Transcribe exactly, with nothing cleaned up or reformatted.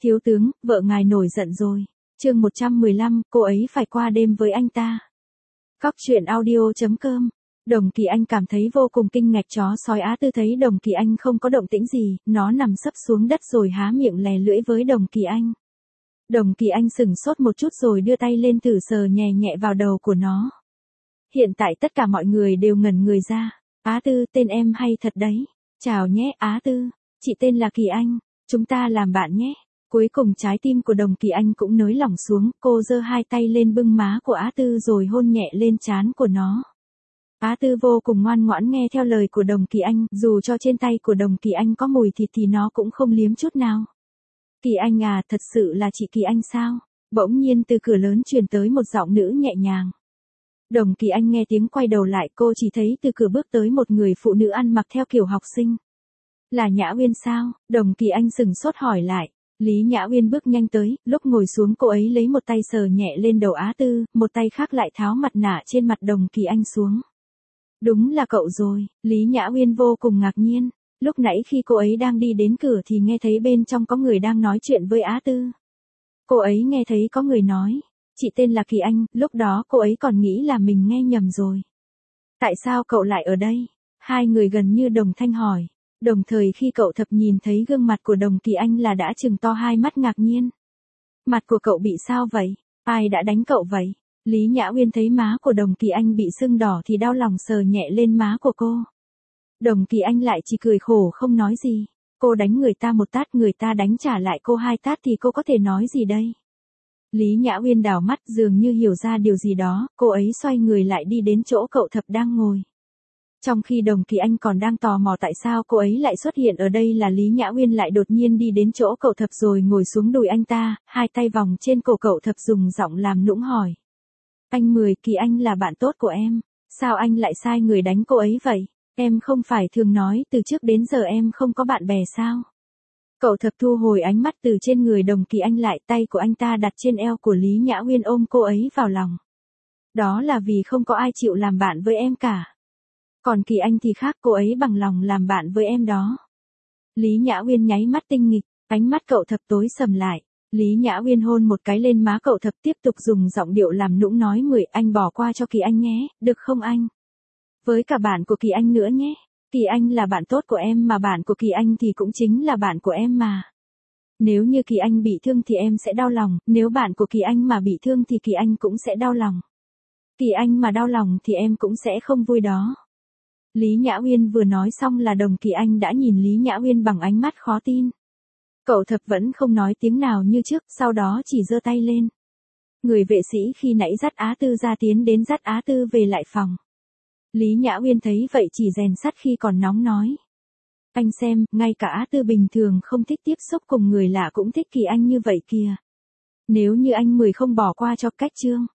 Thiếu tướng, vợ ngài nổi giận rồi. Chương một trăm mười lăm, cô ấy phải qua đêm với anh ta. Cóc truyện audio chấm com. Đồng Kỳ Anh cảm thấy vô cùng kinh ngạc. Chó sói Á Tư thấy Đồng Kỳ Anh không có động tĩnh gì, nó nằm sấp xuống đất rồi há miệng lè lưỡi với Đồng Kỳ Anh. Đồng Kỳ Anh sững sốt một chút rồi đưa tay lên thử sờ nhẹ nhẹ vào đầu của nó. Hiện tại tất cả mọi người đều ngẩn người ra. Á Tư, tên em hay thật đấy. Chào nhé Á Tư, chị tên là Kỳ Anh, chúng ta làm bạn nhé. Cuối cùng trái tim của Đồng Kỳ Anh cũng nới lỏng xuống, cô giơ hai tay lên bưng má của Á Tư rồi hôn nhẹ lên trán của nó. Á Tư vô cùng ngoan ngoãn nghe theo lời của Đồng Kỳ Anh, dù cho trên tay của Đồng Kỳ Anh có mùi thịt thì nó cũng không liếm chút nào. Kỳ Anh à, thật sự là chị Kỳ Anh sao? Bỗng nhiên từ cửa lớn truyền tới một giọng nữ nhẹ nhàng. Đồng Kỳ Anh nghe tiếng quay đầu lại, cô chỉ thấy từ cửa bước tới một người phụ nữ ăn mặc theo kiểu học sinh. Là Nhã Uyên sao? Đồng Kỳ Anh sững sốt hỏi lại. Lý Nhã Uyên bước nhanh tới, lúc ngồi xuống cô ấy lấy một tay sờ nhẹ lên đầu Á Tư, một tay khác lại tháo mặt nạ trên mặt Đồng Kỳ Anh xuống. Đúng là cậu rồi, Lý Nhã Uyên vô cùng ngạc nhiên. Lúc nãy khi cô ấy đang đi đến cửa thì nghe thấy bên trong có người đang nói chuyện với Á Tư. Cô ấy nghe thấy có người nói, chị tên là Kỳ Anh, lúc đó cô ấy còn nghĩ là mình nghe nhầm rồi. Tại sao cậu lại ở đây? Hai người gần như đồng thanh hỏi. Đồng thời khi cậu thập nhìn thấy gương mặt của Đồng Kỳ Anh là đã trừng to hai mắt ngạc nhiên. Mặt của cậu bị sao vậy? Ai đã đánh cậu vậy? Lý Nhã Uyên thấy má của Đồng Kỳ Anh bị sưng đỏ thì đau lòng sờ nhẹ lên má của cô. Đồng Kỳ Anh lại chỉ cười khổ không nói gì. Cô đánh người ta một tát, người ta đánh trả lại cô hai tát thì cô có thể nói gì đây? Lý Nhã Uyên đảo mắt dường như hiểu ra điều gì đó, cô ấy xoay người lại đi đến chỗ cậu thập đang ngồi. Trong khi Đồng Kỳ Anh còn đang tò mò tại sao cô ấy lại xuất hiện ở đây là Lý Nhã Uyên lại đột nhiên đi đến chỗ cậu thập rồi ngồi xuống đùi anh ta, hai tay vòng trên cổ cậu thập dùng giọng làm nũng hỏi. Anh Mười, Kỳ Anh là bạn tốt của em, sao anh lại sai người đánh cô ấy vậy? Em không phải thường nói từ trước đến giờ em không có bạn bè sao? Cậu thập thu hồi ánh mắt từ trên người Đồng Kỳ Anh lại, tay của anh ta đặt trên eo của Lý Nhã Uyên ôm cô ấy vào lòng. Đó là vì không có ai chịu làm bạn với em cả. Còn Kỳ Anh thì khác, cô ấy bằng lòng làm bạn với em đó. Lý Nhã Uyên nháy mắt tinh nghịch, ánh mắt cậu thập tối sầm lại. Lý Nhã Uyên hôn một cái lên má cậu thập tiếp tục dùng giọng điệu làm nũng nói Mười, anh bỏ qua cho Kỳ Anh nhé, được không anh? Với cả bạn của Kỳ Anh nữa nhé. Kỳ Anh là bạn tốt của em mà bạn của Kỳ Anh thì cũng chính là bạn của em mà. Nếu như Kỳ Anh bị thương thì em sẽ đau lòng, nếu bạn của Kỳ Anh mà bị thương thì Kỳ Anh cũng sẽ đau lòng. Kỳ Anh mà đau lòng thì em cũng sẽ không vui đó. Lý Nhã Uyên vừa nói xong là Đồng Kỳ Anh đã nhìn Lý Nhã Uyên bằng ánh mắt khó tin. Cậu thập vẫn không nói tiếng nào như trước, sau đó chỉ giơ tay lên. Người vệ sĩ khi nãy dắt Á Tư ra tiến đến dắt Á Tư về lại phòng. Lý Nhã Uyên thấy vậy chỉ rèn sắt khi còn nóng nói. Anh xem, ngay cả Á Tư bình thường không thích tiếp xúc cùng người lạ cũng thích Kỳ Anh như vậy kìa. Nếu như anh Mười không bỏ qua cho Cách Trương,